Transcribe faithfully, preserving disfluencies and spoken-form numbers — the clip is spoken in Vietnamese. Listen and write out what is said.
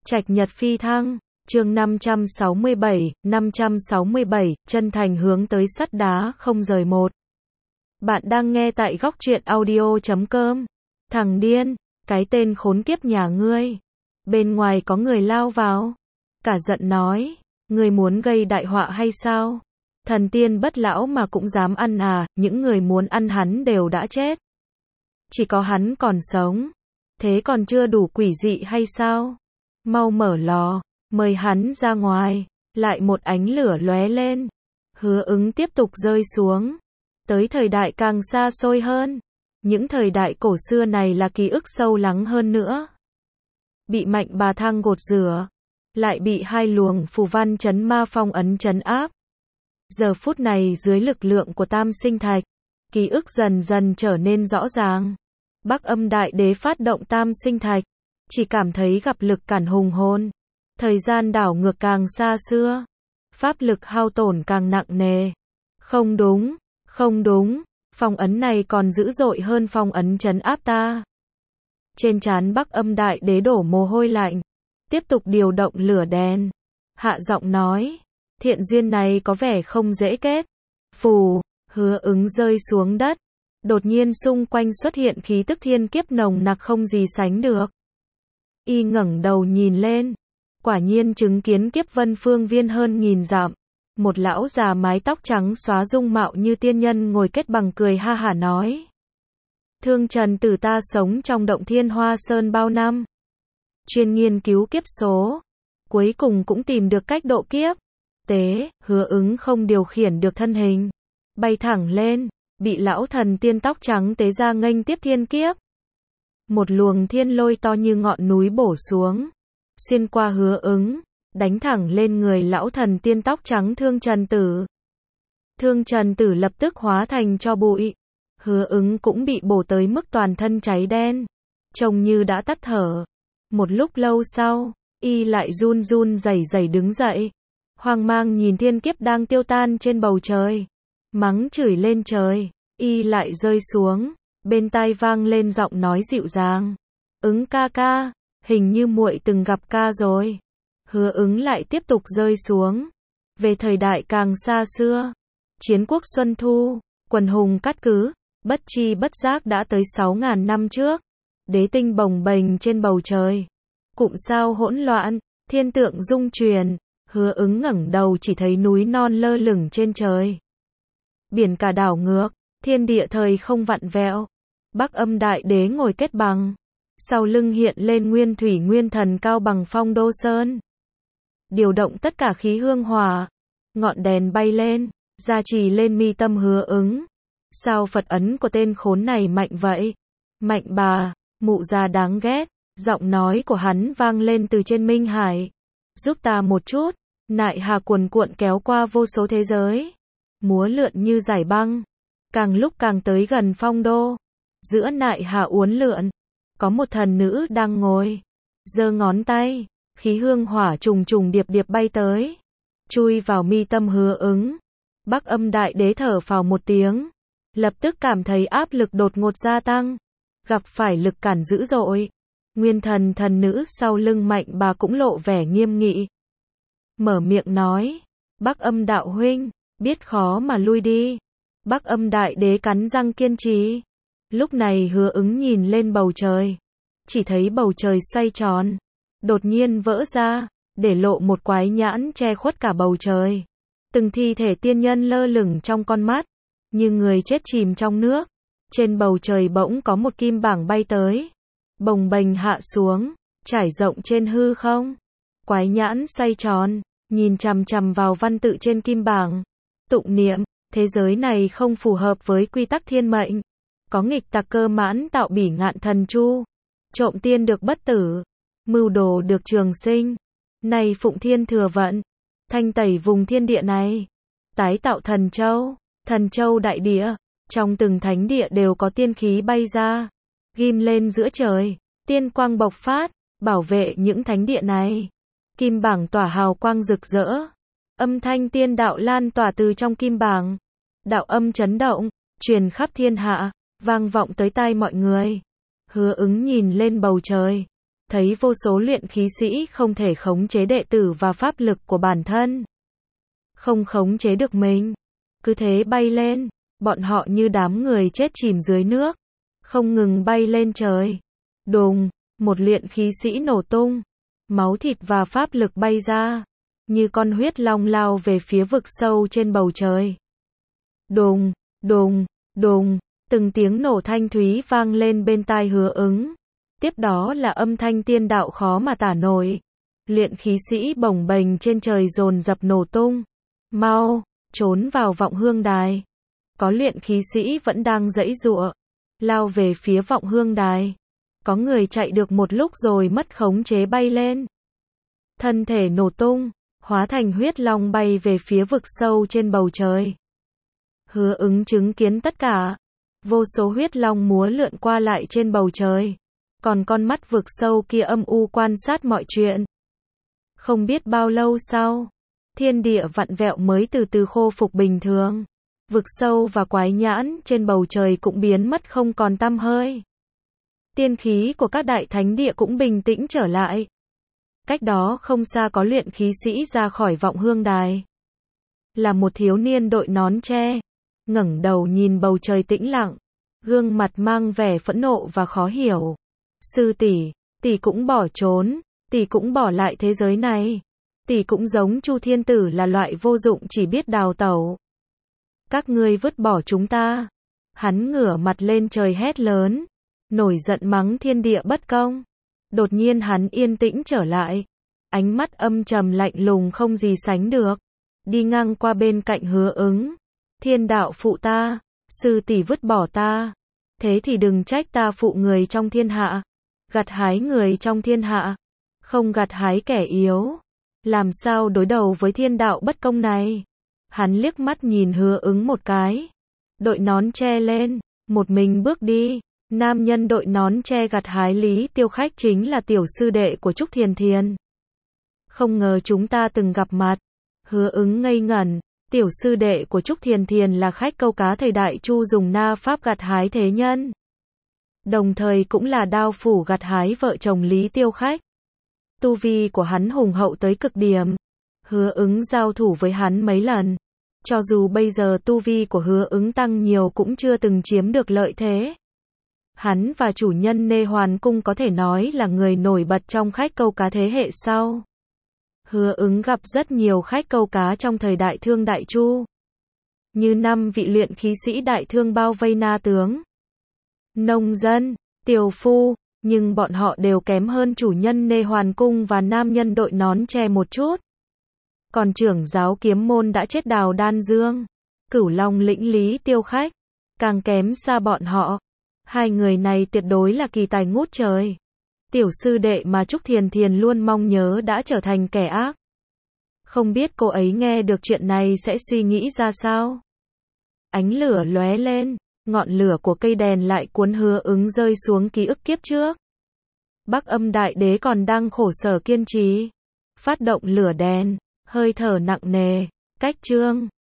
Trạch nhật phi thăng, chương năm trăm sáu mươi bảy, năm trăm sáu mươi bảy, chân thành hướng tới sắt đá không rời một. Bạn đang nghe tại góc truyện audio chấm com. Thằng điên, cái tên khốn kiếp nhà ngươi. Bên ngoài có người lao vào. Cả giận nói, ngươi muốn gây đại họa hay sao? Thần tiên bất lão mà cũng dám ăn à, những người muốn ăn hắn đều đã chết. Chỉ có hắn còn sống. Thế còn chưa đủ quỷ dị hay sao? Mau mở lò, mời hắn ra ngoài. Lại một ánh lửa lóe lên. Hứa Ứng tiếp tục rơi xuống. Tới thời đại càng xa xôi hơn. Những thời đại cổ xưa này là ký ức sâu lắng hơn nữa. Bị Mạnh Bà Thang gột rửa. Lại bị hai luồng phù văn chấn ma phong ấn chấn áp. Giờ phút này dưới lực lượng của tam sinh thạch, ký ức dần dần trở nên rõ ràng. Bắc Âm Đại Đế phát động tam sinh thạch, chỉ cảm thấy gặp lực cản hùng hồn. Thời gian đảo ngược càng xa xưa, pháp lực hao tổn càng nặng nề. Không đúng, không đúng, phong ấn này còn dữ dội hơn phong ấn trấn áp ta. Trên trán Bắc Âm Đại Đế đổ mồ hôi lạnh, tiếp tục điều động lửa đèn. Hạ giọng nói, thiện duyên này có vẻ không dễ kết. Phù, Hứa Ứng rơi xuống đất. Đột nhiên xung quanh xuất hiện khí tức thiên kiếp nồng nặc không gì sánh được. Y ngẩng đầu nhìn lên, quả nhiên chứng kiến kiếp vân phương viên hơn nghìn dặm. Một lão già mái tóc trắng xóa dung mạo như tiên nhân ngồi kết bằng cười ha hả nói. Thương Trần Tử ta sống trong động Thiên Hoa Sơn bao năm. Chuyên nghiên cứu kiếp số. Cuối cùng cũng tìm được cách độ kiếp. Tế, Hứa Ứng không điều khiển được thân hình. Bay thẳng lên, bị lão thần tiên tóc trắng tế ra nghênh tiếp thiên kiếp. Một luồng thiên lôi to như ngọn núi bổ xuống. Xuyên qua Hứa Ứng, đánh thẳng lên người lão thần tiên tóc trắng Thương Trần Tử. Thương Trần Tử lập tức hóa thành tro bụi. Hứa Ứng cũng bị bổ tới mức toàn thân cháy đen. Trông như đã tắt thở. Một lúc lâu sau, y lại run run rẩy rẩy đứng dậy. Hoang mang nhìn thiên kiếp đang tiêu tan trên bầu trời. Mắng chửi lên trời, y lại rơi xuống. Bên tai vang lên giọng nói dịu dàng. Ứng ca ca, hình như muội từng gặp ca rồi. Hứa Ứng lại tiếp tục rơi xuống. Về thời đại càng xa xưa, chiến quốc Xuân Thu, quần hùng cát cứ, bất chi bất giác đã tới sáu ngàn năm trước. Đế tinh bồng bềnh trên bầu trời. Cụm sao hỗn loạn, thiên tượng rung truyền. Hứa Ứng ngẩng đầu chỉ thấy núi non lơ lửng trên trời. Biển cả đảo ngược, thiên địa thời không vặn vẹo. Bắc Âm Đại Đế ngồi kết bằng. Sau lưng hiện lên nguyên thủy nguyên thần cao bằng phong đô sơn. Điều động tất cả khí hương hỏa. Ngọn đèn bay lên, gia trì lên mi tâm Hứa Ứng. Sao Phật ấn của tên khốn này mạnh vậy? Mạnh bà, mụ già đáng ghét. Giọng nói của hắn vang lên từ trên Minh Hải. Giúp ta một chút. Nại hà cuồn cuộn kéo qua vô số thế giới. Múa lượn như giải băng. Càng lúc càng tới gần phong đô. Giữa nại hà uốn lượn, có một thần nữ đang ngồi. Giơ ngón tay, khí hương hỏa trùng trùng điệp điệp bay tới. Chui vào mi tâm Hứa Ứng. Bắc Âm Đại Đế thở phào một tiếng. Lập tức cảm thấy áp lực đột ngột gia tăng. Gặp phải lực cản dữ dội. Nguyên thần thần nữ sau lưng Mạnh Bà cũng lộ vẻ nghiêm nghị. Mở miệng nói. Bắc Âm đạo huynh, biết khó mà lui đi. Bắc Âm Đại Đế cắn răng kiên trì. Lúc này Hứa Ứng nhìn lên bầu trời. Chỉ thấy bầu trời xoay tròn. Đột nhiên vỡ ra, để lộ một quái nhãn che khuất cả bầu trời. Từng thi thể tiên nhân lơ lửng trong con mắt. Như người chết chìm trong nước. Trên bầu trời bỗng có một kim bảng bay tới. Bồng bềnh hạ xuống, trải rộng trên hư không. Quái nhãn xoay tròn, nhìn chằm chằm vào văn tự trên kim bảng. Tụng niệm, thế giới này không phù hợp với quy tắc thiên mệnh. Có nghịch tặc cơ mãn tạo bỉ ngạn thần chu. Trộm tiên được bất tử. Mưu đồ được trường sinh. Này Phụng Thiên thừa vận. Thanh tẩy vùng thiên địa này. Tái tạo thần châu. Thần châu đại địa. Trong từng thánh địa đều có tiên khí bay ra. Ghim lên giữa trời. Tiên quang bộc phát. Bảo vệ những thánh địa này. Kim bảng tỏa hào quang rực rỡ. Âm thanh tiên đạo lan tỏa từ trong kim bảng. Đạo âm chấn động. Truyền khắp thiên hạ. Vang vọng tới tai mọi người. Hứa Ứng nhìn lên bầu trời. thấy vô số luyện khí sĩ không thể khống chế đệ tử và pháp lực của bản thân. Không khống chế được mình. Cứ thế bay lên. Bọn họ như đám người chết chìm dưới nước. Không ngừng bay lên trời. Đùng, một luyện khí sĩ nổ tung. Máu thịt và pháp lực bay ra. Như con huyết long lao về phía vực sâu trên bầu trời. Đùng, đùng, đùng. Từng tiếng nổ thanh thúy vang lên bên tai Hứa Ứng. Tiếp đó là âm thanh tiên đạo khó mà tả nổi. Luyện khí sĩ bồng bềnh trên trời dồn dập nổ tung. Mau, trốn vào vọng hương đài. Có luyện khí sĩ vẫn đang giãy giụa, lao về phía vọng hương đài. Có người chạy được một lúc rồi mất khống chế bay lên. Thân thể nổ tung, hóa thành huyết long bay về phía vực sâu trên bầu trời. Hứa Ứng chứng kiến tất cả. Vô số huyết long múa lượn qua lại trên bầu trời. Còn con mắt vực sâu kia âm u quan sát mọi chuyện. Không biết bao lâu sau, thiên địa vặn vẹo mới từ từ khôi phục bình thường. Vực sâu và quái nhãn trên bầu trời cũng biến mất không còn tăm hơi. Tiên khí của các đại thánh địa cũng bình tĩnh trở lại. Cách đó không xa có luyện khí sĩ ra khỏi vọng hương đài. Là một thiếu niên đội nón tre, ngẩng đầu nhìn bầu trời tĩnh lặng, gương mặt mang vẻ phẫn nộ và khó hiểu. Sư tỷ, tỷ cũng bỏ trốn, tỷ cũng bỏ lại thế giới này. Tỷ cũng giống Chu Thiên Tử là loại vô dụng chỉ biết đào tẩu. Các ngươi vứt bỏ chúng ta. Hắn ngửa mặt lên trời hét lớn, nổi giận mắng thiên địa bất công. Đột nhiên hắn yên tĩnh trở lại, ánh mắt âm trầm lạnh lùng không gì sánh được, đi ngang qua bên cạnh Hứa Ứng. Thiên đạo phụ ta, sư tỷ vứt bỏ ta, thế thì đừng trách ta phụ người trong thiên hạ, gặt hái người trong thiên hạ, không gặt hái kẻ yếu. Làm sao đối đầu với thiên đạo bất công này? Hắn liếc mắt nhìn Hứa Ứng một cái, đội nón tre lên, một mình bước đi. Nam nhân đội nón tre gặt hái Lý Tiêu Khách chính là tiểu sư đệ của Trúc Thiền Thiền. Không ngờ chúng ta từng gặp mặt. Hứa Ứng ngây ngẩn, tiểu sư đệ của Trúc Thiền Thiền là khách câu cá thời đại Chu dùng na pháp gặt hái thế nhân. Đồng thời cũng là đao phủ gặt hái vợ chồng Lý Tiêu Khách. Tu vi của hắn hùng hậu tới cực điểm. Hứa Ứng giao thủ với hắn mấy lần. Cho dù bây giờ tu vi của Hứa Ứng tăng nhiều cũng chưa từng chiếm được lợi thế. Hắn và chủ nhân Nê Hoàn Cung có thể nói là người nổi bật trong khách câu cá thế hệ sau. Hứa Ứng gặp rất nhiều khách câu cá trong thời đại Thương Đại Chu. Như năm vị luyện khí sĩ đại thương bao vây na tướng, nông dân, tiều phu, nhưng bọn họ đều kém hơn chủ nhân Nê Hoàn Cung và nam nhân đội nón tre một chút. Còn trưởng giáo kiếm môn đã chết Đào Đan Dương, Cửu Long lĩnh Lý Tiêu Khách, càng kém xa bọn họ. Hai người này tuyệt đối là kỳ tài ngút trời. Tiểu sư đệ mà Trúc Thiền Thiền luôn mong nhớ đã trở thành kẻ ác. Không biết cô ấy nghe được chuyện này sẽ suy nghĩ ra sao? Ánh lửa lóe lên, ngọn lửa của cây đèn lại cuốn Hứa Ứng rơi xuống ký ức kiếp trước. Bắc Âm Đại Đế còn đang khổ sở kiên trì. Phát động lửa đèn, hơi thở nặng nề, cách chương.